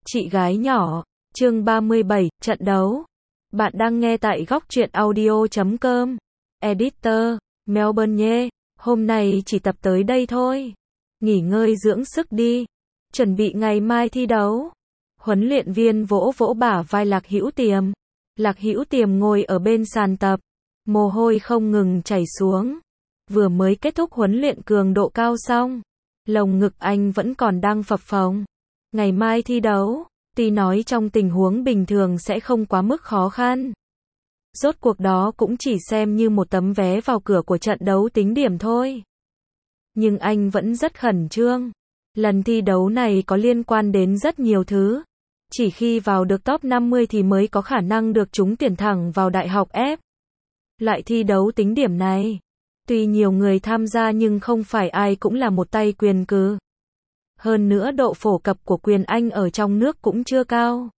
Chị gái nhỏ, chương 37, trận đấu. Bạn đang nghe tại góc truyện audio.com. Editor, Melbourne nhé. Hôm nay chỉ tập tới đây thôi. Nghỉ ngơi dưỡng sức đi. Chuẩn bị ngày mai thi đấu. Huấn luyện viên vỗ vỗ bả vai Lạc Hữu Tiềm. Lạc Hữu Tiềm ngồi ở bên sàn tập. Mồ hôi không ngừng chảy xuống. Vừa mới kết thúc huấn luyện cường độ cao xong. Lồng ngực anh vẫn còn đang phập phồng. Ngày mai thi đấu, tuy nói trong tình huống bình thường sẽ không quá mức khó khăn. Rốt cuộc đó cũng chỉ xem như một tấm vé vào cửa của trận đấu tính điểm thôi. Nhưng anh vẫn rất khẩn trương. Lần thi đấu này có liên quan đến rất nhiều thứ. Chỉ khi vào được top 50 thì mới có khả năng được trúng tuyển thẳng vào đại học F. Loại thi đấu tính điểm này, tuy nhiều người tham gia nhưng không phải ai cũng là một tay quyền cừ. Hơn nữa độ phổ cập của quyền Anh ở trong nước cũng chưa cao.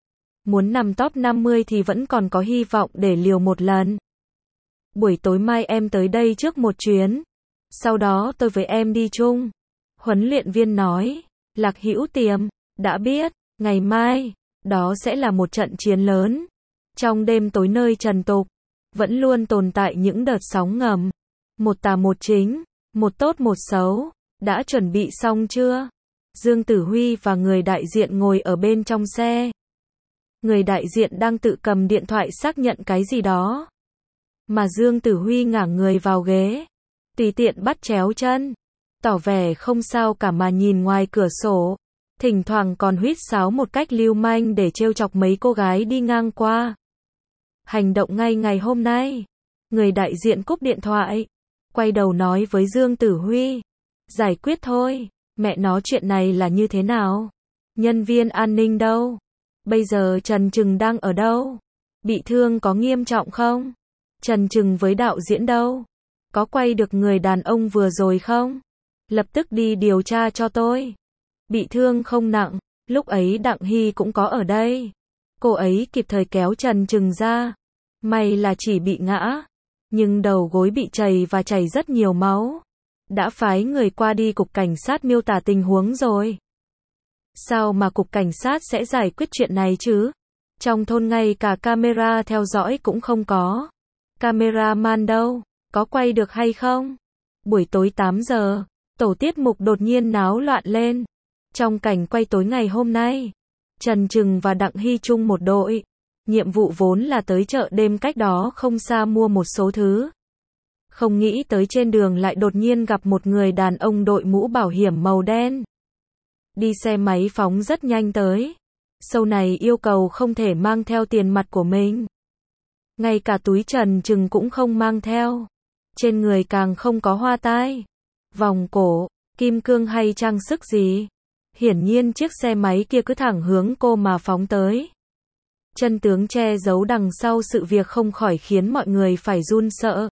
Muốn nằm top 50 thì vẫn còn có hy vọng để liều một lần. Buổi tối mai em tới đây trước một chuyến. Sau đó tôi với em đi chung. Huấn luyện viên nói. Lạc Hữu Tiềm, đã biết, ngày mai, đó sẽ là một trận chiến lớn. Trong đêm tối nơi trần tục, vẫn luôn tồn tại những đợt sóng ngầm. Một tà một chính, một tốt một xấu. Đã chuẩn bị xong chưa? Dương Tử Huy và người đại diện ngồi ở bên trong xe. Người đại diện đang tự cầm điện thoại xác nhận cái gì đó. Mà Dương Tử Huy ngả người vào ghế. Tùy tiện bắt chéo chân. Tỏ vẻ không sao cả mà nhìn ngoài cửa sổ. Thỉnh thoảng còn huýt sáo một cách lưu manh để trêu chọc mấy cô gái đi ngang qua. Hành động ngay ngày hôm nay. Người đại diện cúp điện thoại. Quay đầu nói với Dương Tử Huy. Giải quyết thôi, mẹ nó chuyện này là như thế nào? Nhân viên an ninh đâu? Bây giờ Trần Trừng đang ở đâu? Bị thương có nghiêm trọng không? Trần Trừng với đạo diễn đâu? Có quay được người đàn ông vừa rồi không? Lập tức đi điều tra cho tôi. Bị thương không nặng, lúc ấy Đặng Hy cũng có ở đây. Cô ấy kịp thời kéo Trần Trừng ra. May là chỉ bị ngã, nhưng đầu gối bị trầy và chảy rất nhiều máu. Đã phái người qua đi cục cảnh sát miêu tả tình huống rồi. Sao mà cục cảnh sát sẽ giải quyết chuyện này chứ? Trong thôn ngay cả camera theo dõi cũng không có. Cameraman đâu? Có quay được hay không? Buổi tối 8 giờ, tổ tiết mục đột nhiên náo loạn lên. Trong cảnh quay tối ngày hôm nay, Trần Trừng và Đặng Hy chung một đội. Nhiệm vụ vốn là tới chợ đêm cách đó không xa mua một số thứ. Không nghĩ tới trên đường lại đột nhiên gặp một người đàn ông đội mũ bảo hiểm màu đen. Đi xe máy phóng rất nhanh tới. Sau này yêu cầu không thể mang theo tiền mặt của mình. Ngay cả túi Trần Trừng cũng không mang theo. Trên người càng không có hoa tai, vòng cổ, kim cương hay trang sức gì. Hiển nhiên chiếc xe máy kia cứ thẳng hướng cô mà phóng tới. Chân tướng che giấu đằng sau sự việc không khỏi khiến mọi người phải run sợ.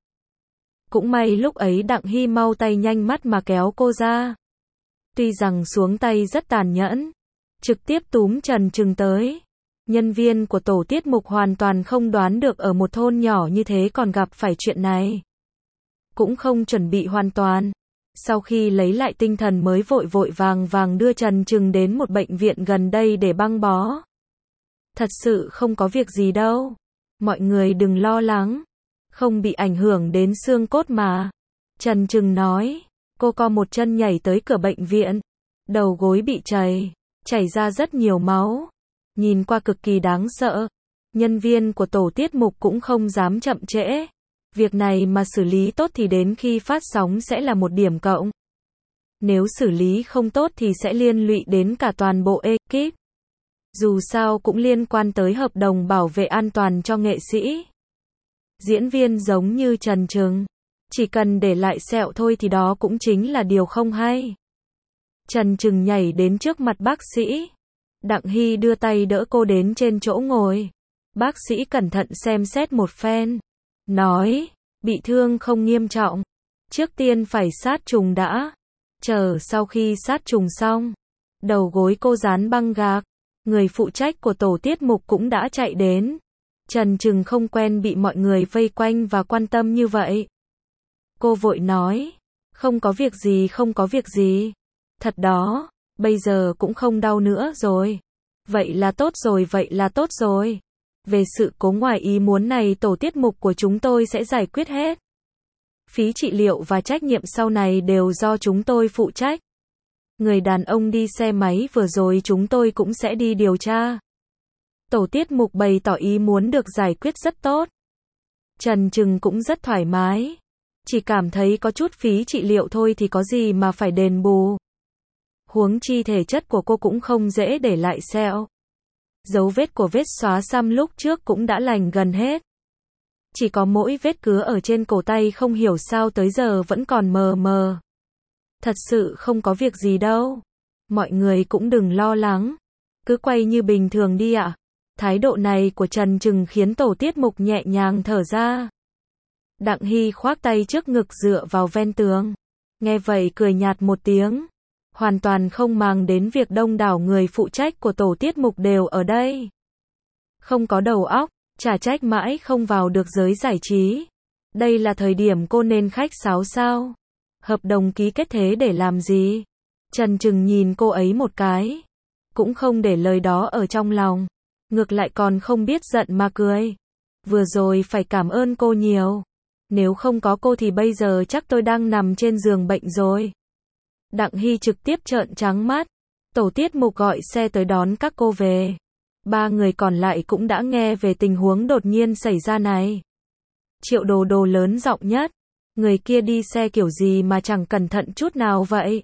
Cũng may lúc ấy Đặng Hy mau tay nhanh mắt mà kéo cô ra. Tuy rằng xuống tay rất tàn nhẫn, trực tiếp túm Trần Trừng tới. Nhân viên của tổ tiết mục hoàn toàn không đoán được ở một thôn nhỏ như thế còn gặp phải chuyện này. Cũng không chuẩn bị hoàn toàn. Sau khi lấy lại tinh thần mới vội vội vàng vàng đưa Trần Trừng đến một bệnh viện gần đây để băng bó. Thật sự không có việc gì đâu. Mọi người đừng lo lắng. Không bị ảnh hưởng đến xương cốt mà. Trần Trừng nói. Cô co một chân nhảy tới cửa bệnh viện. Đầu gối bị chảy ra rất nhiều máu. Nhìn qua cực kỳ đáng sợ. Nhân viên của tổ tiết mục cũng không dám chậm trễ. Việc này mà xử lý tốt thì đến khi phát sóng sẽ là một điểm cộng. Nếu xử lý không tốt thì sẽ liên lụy đến cả toàn bộ ekip. Dù sao cũng liên quan tới hợp đồng bảo vệ an toàn cho nghệ sĩ. Diễn viên giống như Trần Trừng, chỉ cần để lại sẹo thôi thì đó cũng chính là điều không hay. Trần Trừng nhảy đến trước mặt bác sĩ. Đặng Hy đưa tay đỡ cô đến trên chỗ ngồi. Bác sĩ cẩn thận xem xét một phen. Nói, bị thương không nghiêm trọng. Trước tiên phải sát trùng đã. Chờ sau khi sát trùng xong, đầu gối cô dán băng gạc. Người phụ trách của tổ tiết mục cũng đã chạy đến. Trần Trừng không quen bị mọi người vây quanh và quan tâm như vậy. Cô vội nói, không có việc gì không có việc gì. Thật đó, bây giờ cũng không đau nữa rồi. Vậy là tốt rồi, vậy là tốt rồi. Về sự cố ngoài ý muốn này tổ tiết mục của chúng tôi sẽ giải quyết hết. Phí trị liệu và trách nhiệm sau này đều do chúng tôi phụ trách. Người đàn ông đi xe máy vừa rồi chúng tôi cũng sẽ đi điều tra. Tổ tiết mục bày tỏ ý muốn được giải quyết rất tốt. Trần Trừng cũng rất thoải mái. Chỉ cảm thấy có chút phí trị liệu thôi thì có gì mà phải đền bù. Huống chi thể chất của cô cũng không dễ để lại sẹo. Dấu vết của vết xóa xăm lúc trước cũng đã lành gần hết. Chỉ có mỗi vết cứa ở trên cổ tay không hiểu sao tới giờ vẫn còn mờ mờ. Thật sự không có việc gì đâu. Mọi người cũng đừng lo lắng. Cứ quay như bình thường đi ạ. Thái độ này của Trần Trừng khiến tổ tiết mục nhẹ nhàng thở ra. Đặng Hy khoác tay trước ngực dựa vào ven tường. Nghe vậy cười nhạt một tiếng. Hoàn toàn không màng đến việc đông đảo người phụ trách của tổ tiết mục đều ở đây. Không có đầu óc, chả trách mãi không vào được giới giải trí. Đây là thời điểm cô nên khách sáo sao? Hợp đồng ký kết thế để làm gì? Trần Trừng nhìn cô ấy một cái. Cũng không để lời đó ở trong lòng. Ngược lại còn không biết giận mà cười. Vừa rồi phải cảm ơn cô nhiều. Nếu không có cô thì bây giờ chắc tôi đang nằm trên giường bệnh rồi. Đặng Hy trực tiếp trợn trắng mắt. Tổ tiết mục gọi xe tới đón các cô về. 3 người còn lại cũng đã nghe về tình huống đột nhiên xảy ra này. Triệu Đồ Đồ lớn giọng nhất. Người kia đi xe kiểu gì mà chẳng cẩn thận chút nào vậy?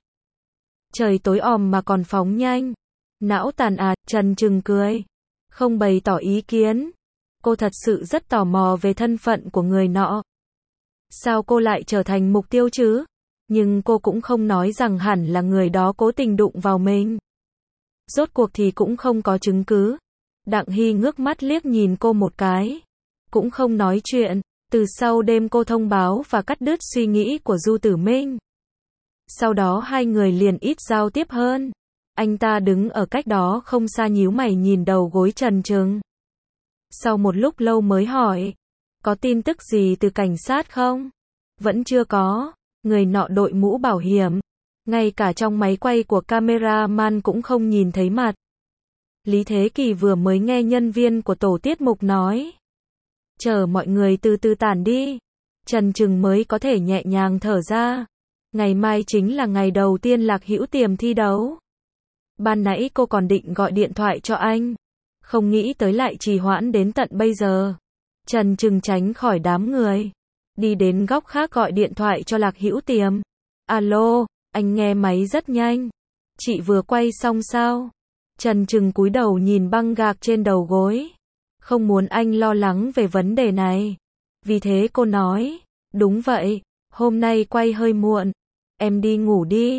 Trời tối om mà còn phóng nhanh. Não tàn à, Trần Trừng cười. Không bày tỏ ý kiến. Cô thật sự rất tò mò về thân phận của người nọ. Sao cô lại trở thành mục tiêu chứ? Nhưng cô cũng không nói rằng hẳn là người đó cố tình đụng vào mình. Rốt cuộc thì cũng không có chứng cứ. Đặng Hy ngước mắt liếc nhìn cô một cái. Cũng không nói chuyện. Từ sau đêm cô thông báo và cắt đứt suy nghĩ của Du Tử Minh. Sau đó hai người liền ít giao tiếp hơn. Anh ta đứng ở cách đó không xa nhíu mày nhìn đầu gối Trần Trừng. Sau một lúc lâu mới hỏi. Có tin tức gì từ cảnh sát không? Vẫn chưa có. Người nọ đội mũ bảo hiểm. Ngay cả trong máy quay của cameraman cũng không nhìn thấy mặt. Lý Thế Kỳ vừa mới nghe nhân viên của tổ tiết mục nói. Chờ mọi người từ từ tản đi. Trần Trừng mới có thể nhẹ nhàng thở ra. Ngày mai chính là ngày đầu tiên Lạc Hữu Tiềm thi đấu. Ban nãy cô còn định gọi điện thoại cho anh. Không nghĩ tới lại trì hoãn đến tận bây giờ. Trần Trừng tránh khỏi đám người. Đi đến góc khác gọi điện thoại cho Lạc Hữu Tiềm. Alo, anh nghe máy rất nhanh. Chị vừa quay xong sao? Trần Trừng cúi đầu nhìn băng gạc trên đầu gối. Không muốn anh lo lắng về vấn đề này. Vì thế cô nói. Đúng vậy, hôm nay quay hơi muộn. Em đi ngủ đi.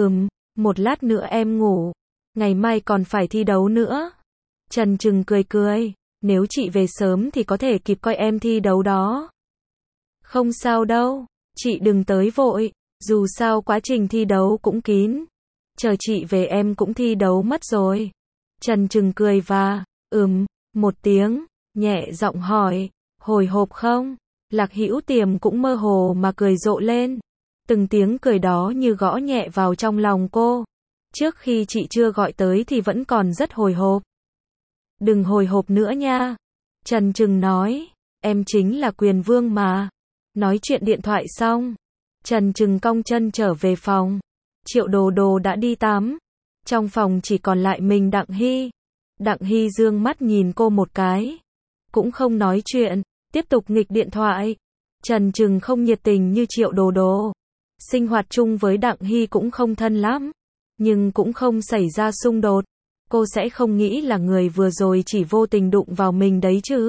Một lát nữa em ngủ. Ngày mai còn phải thi đấu nữa. Trần Trừng cười cười. Nếu chị về sớm thì có thể kịp coi em thi đấu đó. Không sao đâu. Chị đừng tới vội. Dù sao quá trình thi đấu cũng kín. Chờ chị về em cũng thi đấu mất rồi. Trần Trừng cười và, một tiếng, nhẹ giọng hỏi, hồi hộp không? Lạc Hữu Tiềm cũng mơ hồ mà cười rộ lên. Từng tiếng cười đó như gõ nhẹ vào trong lòng cô. Trước khi chị chưa gọi tới thì vẫn còn rất hồi hộp. Đừng hồi hộp nữa nha. Trần Trừng nói, em chính là quyền vương mà. Nói chuyện điện thoại xong. Trần Trừng cong chân trở về phòng. Triệu Đồ Đồ đã đi tắm. Trong phòng chỉ còn lại mình Đặng Hy. Đặng Hy dương mắt nhìn cô một cái. Cũng không nói chuyện, tiếp tục nghịch điện thoại. Trần Trừng không nhiệt tình như Triệu Đồ Đồ. Sinh hoạt chung với Đặng Hy cũng không thân lắm. Nhưng cũng không xảy ra xung đột. Cô sẽ không nghĩ là người vừa rồi chỉ vô tình đụng vào mình đấy chứ.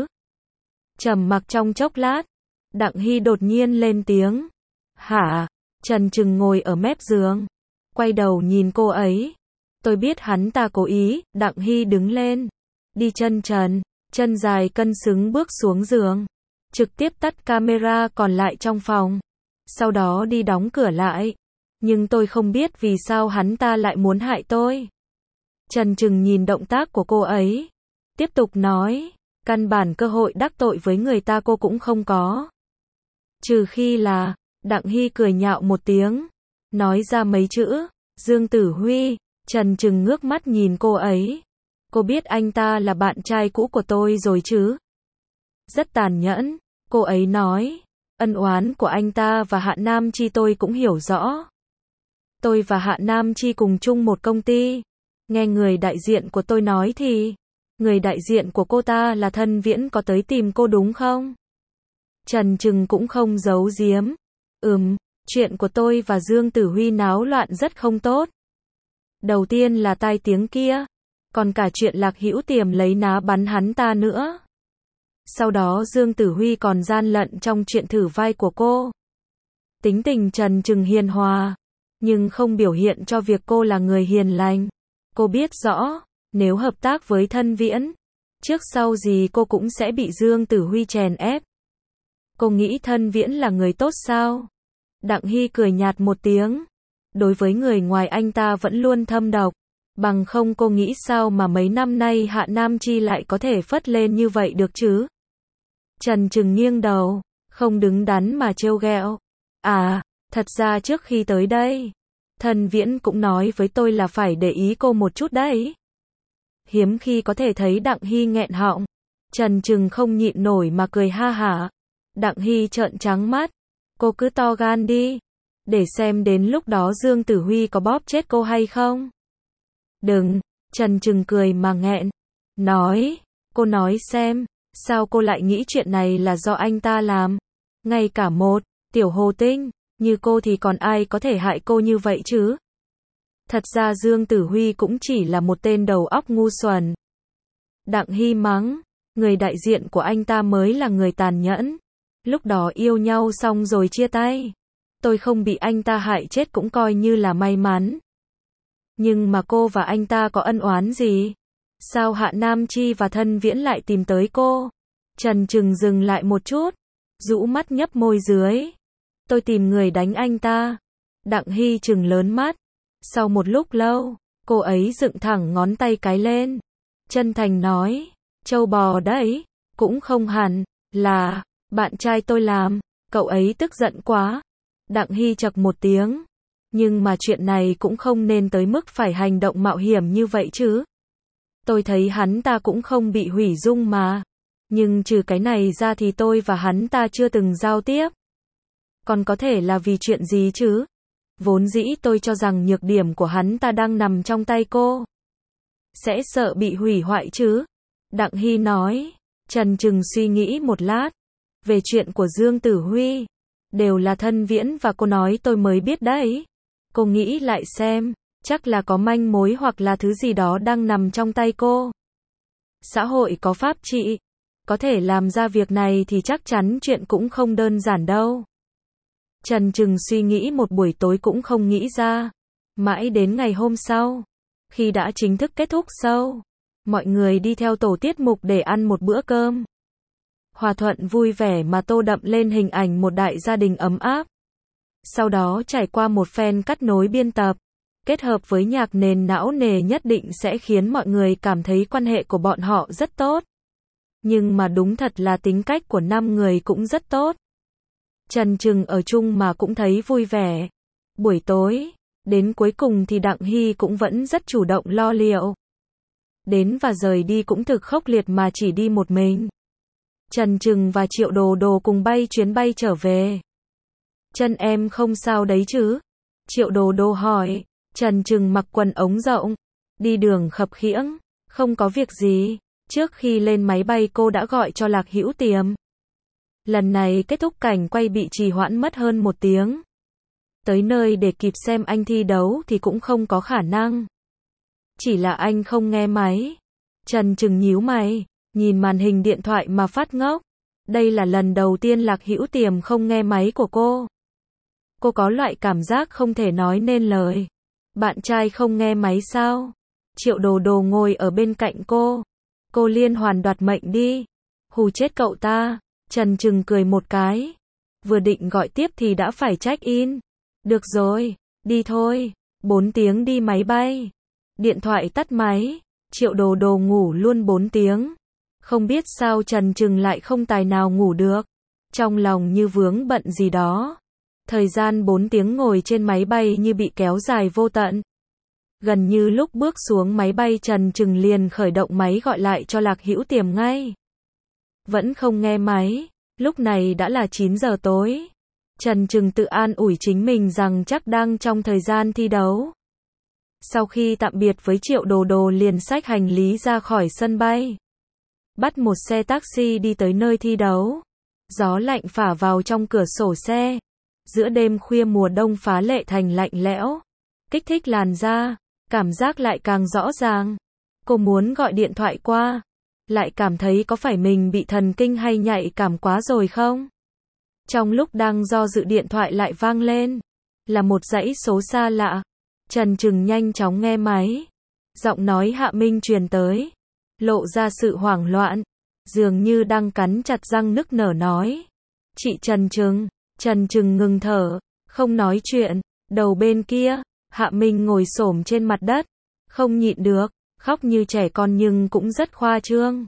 Trầm mặc trong chốc lát. Đặng Hy đột nhiên lên tiếng. Hả? Trần Trừng ngồi ở mép giường. Quay đầu nhìn cô ấy. Tôi biết hắn ta cố ý. Đặng Hy đứng lên. Đi chân trần. Chân dài cân xứng bước xuống giường. Trực tiếp tắt camera còn lại trong phòng. Sau đó đi đóng cửa lại. Nhưng tôi không biết vì sao hắn ta lại muốn hại tôi. Trần Trừng nhìn động tác của cô ấy. Tiếp tục nói. Căn bản cơ hội đắc tội với người ta cô cũng không có. Trừ khi là. Đặng Hy cười nhạo một tiếng. Nói ra mấy chữ. Dương Tử Huy. Trần Trừng ngước mắt nhìn cô ấy. Cô biết anh ta là bạn trai cũ của tôi rồi chứ? Rất tàn nhẫn, cô ấy nói. Ân oán của anh ta và Hạ Nam Chi tôi cũng hiểu rõ. Tôi và Hạ Nam Chi cùng chung một công ty. Nghe người đại diện của tôi nói thì, người đại diện của cô ta là Thân Viễn có tới tìm cô đúng không? Trần Trừng cũng không giấu giếm. Chuyện của tôi và Dương Tử Huy náo loạn rất không tốt. Đầu tiên là tai tiếng kia, còn cả chuyện Lạc Hữu Tiềm lấy ná bắn hắn ta nữa. Sau đó Dương Tử Huy còn gian lận trong chuyện thử vai của cô. Tính tình Trần Trừng hiền hòa, nhưng không biểu hiện cho việc cô là người hiền lành. Cô biết rõ, nếu hợp tác với Thân Viễn, trước sau gì cô cũng sẽ bị Dương Tử Huy chèn ép. Cô nghĩ Thân Viễn là người tốt sao? Đặng Hy cười nhạt một tiếng. Đối với người ngoài anh ta vẫn luôn thâm độc. Bằng không cô nghĩ sao mà mấy năm nay Hạ Nam Chi lại có thể phất lên như vậy được chứ? Trần Trừng nghiêng đầu, không đứng đắn mà trêu ghẹo. À, thật ra trước khi tới đây, Thân Viễn cũng nói với tôi là phải để ý cô một chút đấy. Hiếm khi có thể thấy Đặng Hy nghẹn họng. Trần Trừng không nhịn nổi mà cười ha hả. Đặng Hy trợn trắng mắt. Cô cứ to gan đi. Để xem đến lúc đó Dương Tử Huy có bóp chết cô hay không. Đừng, Trần Trừng cười mà nghẹn. Cô nói xem, sao cô lại nghĩ chuyện này là do anh ta làm? Ngay cả một tiểu hồ tinh như cô thì còn ai có thể hại cô như vậy chứ? Thật ra Dương Tử Huy cũng chỉ là một tên đầu óc ngu xuẩn. Đặng Hy mắng, người đại diện của anh ta mới là người tàn nhẫn. Lúc đó yêu nhau xong rồi chia tay. Tôi không bị anh ta hại chết cũng coi như là may mắn. Nhưng mà cô và anh ta có ân oán gì? Sao Hạ Nam Chi và Thân Viễn lại tìm tới cô? Trần Trừng dừng lại một chút, rũ mắt nhấp môi dưới. Tôi tìm người đánh anh ta. Đặng Hy trừng lớn mắt. Sau một lúc lâu, cô ấy dựng thẳng ngón tay cái lên. Chân thành nói, trâu bò đấy, cũng không hẳn là bạn trai tôi làm. Cậu ấy tức giận quá. Đặng Hy chậc một tiếng. Nhưng mà chuyện này cũng không nên tới mức phải hành động mạo hiểm như vậy chứ. Tôi thấy hắn ta cũng không bị hủy dung mà. Nhưng trừ cái này ra thì tôi và hắn ta chưa từng giao tiếp. Còn có thể là vì chuyện gì chứ? Vốn dĩ tôi cho rằng nhược điểm của hắn ta đang nằm trong tay cô. Sẽ sợ bị hủy hoại chứ? Đặng Hy nói. Trần Trừng suy nghĩ một lát. Về chuyện của Dương Tử Huy, đều là Thân Viễn và cô nói tôi mới biết đấy. Cô nghĩ lại xem, chắc là có manh mối hoặc là thứ gì đó đang nằm trong tay cô. Xã hội có pháp trị, có thể làm ra việc này thì chắc chắn chuyện cũng không đơn giản đâu. Trần Trừng suy nghĩ một buổi tối cũng không nghĩ ra. Mãi đến ngày hôm sau, khi đã chính thức kết thúc show, mọi người đi theo tổ tiết mục để ăn một bữa cơm. Hòa thuận vui vẻ mà tô đậm lên hình ảnh một đại gia đình ấm áp. Sau đó trải qua một phen cắt nối biên tập, kết hợp với nhạc nền não nề nhất định sẽ khiến mọi người cảm thấy quan hệ của bọn họ rất tốt. Nhưng mà đúng thật là tính cách của 5 người cũng rất tốt. Trần Trừng ở chung mà cũng thấy vui vẻ. Buổi tối, đến cuối cùng thì Đặng Hy cũng vẫn rất chủ động lo liệu. Đến và rời đi cũng thực khốc liệt mà chỉ đi một mình. Trần Trừng và Triệu Đồ Đồ cùng bay chuyến bay trở về. Chân em không sao đấy chứ? Triệu Đồ Đồ hỏi. Trần Trừng mặc quần ống rộng, đi đường khập khiễng, không có việc gì. Trước khi lên máy bay cô đã gọi cho Lạc Hữu Tiềm. Lần này kết thúc cảnh quay bị trì hoãn mất hơn 1 tiếng. Tới nơi để kịp xem anh thi đấu thì cũng không có khả năng. Chỉ là anh không nghe máy. Trần Trừng nhíu mày, nhìn màn hình điện thoại mà phát ngốc. Đây là lần đầu tiên Lạc Hữu Tiềm không nghe máy của cô. Cô có loại cảm giác không thể nói nên lời. Bạn trai không nghe máy sao? Triệu Đồ Đồ ngồi ở bên cạnh cô. Cô liên hoàn đoạt mệnh đi. Hù chết cậu ta. Trần Trừng cười một cái. Vừa định gọi tiếp thì đã phải check in. Được rồi, đi thôi. 4 tiếng đi máy bay. Điện thoại tắt máy. Triệu Đồ Đồ ngủ luôn 4 tiếng. Không biết sao Trần Trừng lại không tài nào ngủ được. Trong lòng như vướng bận gì đó. Thời gian 4 tiếng ngồi trên máy bay như bị kéo dài vô tận. Gần như lúc bước xuống máy bay Trần Trừng liền khởi động máy gọi lại cho Lạc Hữu Tiềm ngay. Vẫn không nghe máy, lúc này đã là 9 giờ tối. Trần Trừng tự an ủi chính mình rằng chắc đang trong thời gian thi đấu. Sau khi tạm biệt với Triệu Đồ Đồ liền xách hành lý ra khỏi sân bay. Bắt một xe taxi đi tới nơi thi đấu. Gió lạnh phả vào trong cửa sổ xe. Giữa đêm khuya mùa đông phá lệ thành lạnh lẽo. Kích thích làn da, cảm giác lại càng rõ ràng. Cô muốn gọi điện thoại qua. Lại cảm thấy có phải mình bị thần kinh hay nhạy cảm quá rồi không? Trong lúc đang do dự điện thoại lại vang lên. Là một dãy số xa lạ. Trần Trừng nhanh chóng nghe máy. Giọng nói Hạ Minh truyền tới. Lộ ra sự hoảng loạn. Dường như đang cắn chặt răng nức nở nói. Chị Trần Trừng. Trần Trừng ngừng thở. Không nói chuyện. Đầu bên kia. Hạ Minh ngồi xổm trên mặt đất. Không nhịn được. Khóc như trẻ con nhưng cũng rất khoa trương.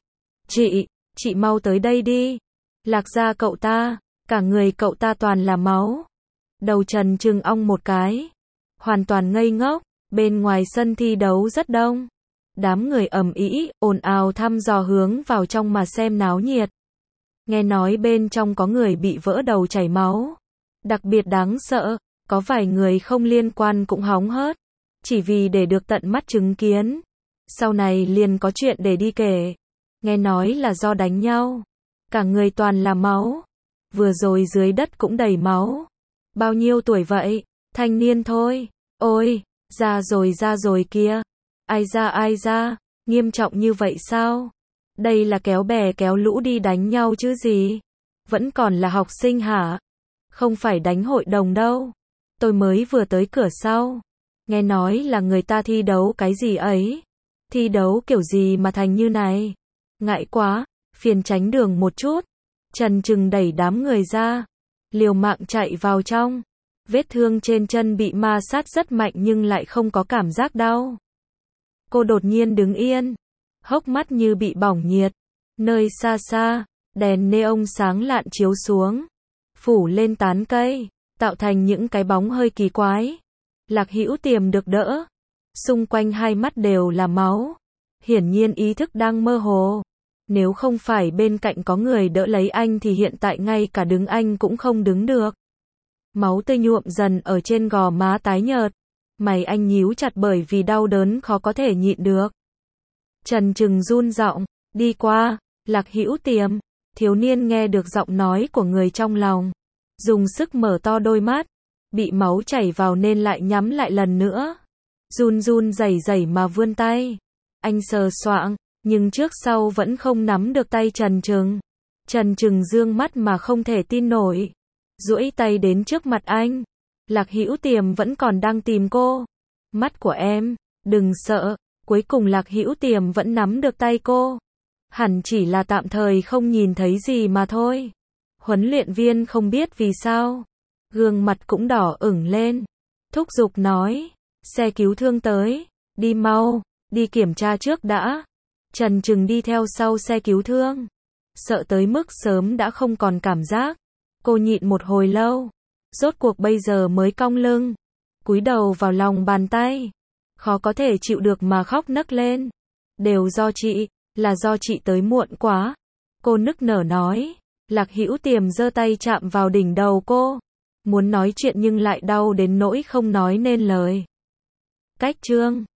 Chị mau tới đây đi. Lạc gia cậu ta. Cả người cậu ta toàn là máu. Đầu Trần Trừng ong một cái. Hoàn toàn ngây ngốc. Bên ngoài sân thi đấu rất đông. Đám người ầm ĩ, ồn ào thăm dò hướng vào trong mà xem náo nhiệt. Nghe nói bên trong có người bị vỡ đầu chảy máu. Đặc biệt đáng sợ, có vài người không liên quan cũng hóng hớt. Chỉ vì để được tận mắt chứng kiến. Sau này liền có chuyện để đi kể. Nghe nói là do đánh nhau. Cả người toàn là máu. Vừa rồi dưới đất cũng đầy máu. Bao nhiêu tuổi vậy? Thanh niên thôi. Ôi, ra rồi kia. Ai ra, nghiêm trọng như vậy sao? Đây là kéo bè kéo lũ đi đánh nhau chứ gì? Vẫn còn là học sinh hả? Không phải đánh hội đồng đâu. Tôi mới vừa tới cửa sau. Nghe nói là người ta thi đấu cái gì ấy. Thi đấu kiểu gì mà thành như này? Ngại quá, phiền tránh đường một chút. Trần Trừng đẩy đám người ra. Liều mạng chạy vào trong. Vết thương trên chân bị ma sát rất mạnh nhưng lại không có cảm giác đau. Cô đột nhiên đứng yên. Hốc mắt như bị bỏng nhiệt. Nơi xa xa, đèn neon sáng lạn chiếu xuống. Phủ lên tán cây, tạo thành những cái bóng hơi kỳ quái. Lạc Hữu Tiềm được đỡ. Xung quanh hai mắt đều là máu. Hiển nhiên ý thức đang mơ hồ. Nếu không phải bên cạnh có người đỡ lấy anh thì hiện tại ngay cả đứng anh cũng không đứng được. Máu tươi nhuộm dần ở trên gò má tái nhợt. Mày anh nhíu chặt bởi vì đau đớn khó có thể nhịn được. Trần Trừng run giọng, đi qua. Lạc Hữu Tiềm. Thiếu niên nghe được giọng nói của người trong lòng. Dùng sức mở to đôi mắt. Bị máu chảy vào nên lại nhắm lại lần nữa. Run rẩy mà vươn tay. Anh sờ soạng, nhưng trước sau vẫn không nắm được tay Trần Trừng. Trần Trừng dương mắt mà không thể tin nổi. Duỗi tay đến trước mặt anh. Lạc Hữu Tiềm vẫn còn đang tìm cô. Mắt của em, đừng sợ. Cuối cùng Lạc Hữu Tiềm vẫn nắm được tay cô. Hẳn chỉ là tạm thời không nhìn thấy gì mà thôi. Huấn luyện viên không biết vì sao. Gương mặt cũng đỏ ửng lên. Thúc giục nói. Xe cứu thương tới. Đi mau, đi kiểm tra trước đã. Trần Trừng đi theo sau xe cứu thương. Sợ tới mức sớm đã không còn cảm giác. Cô nhịn một hồi lâu. Rốt cuộc bây giờ mới cong lưng. Cúi đầu vào lòng bàn tay. Khó có thể chịu được mà khóc nấc lên. Đều do chị, là do chị tới muộn quá. Cô nức nở nói. Lạc Hữu Tiềm giơ tay chạm vào đỉnh đầu cô. Muốn nói chuyện nhưng lại đau đến nỗi không nói nên lời. Cách chương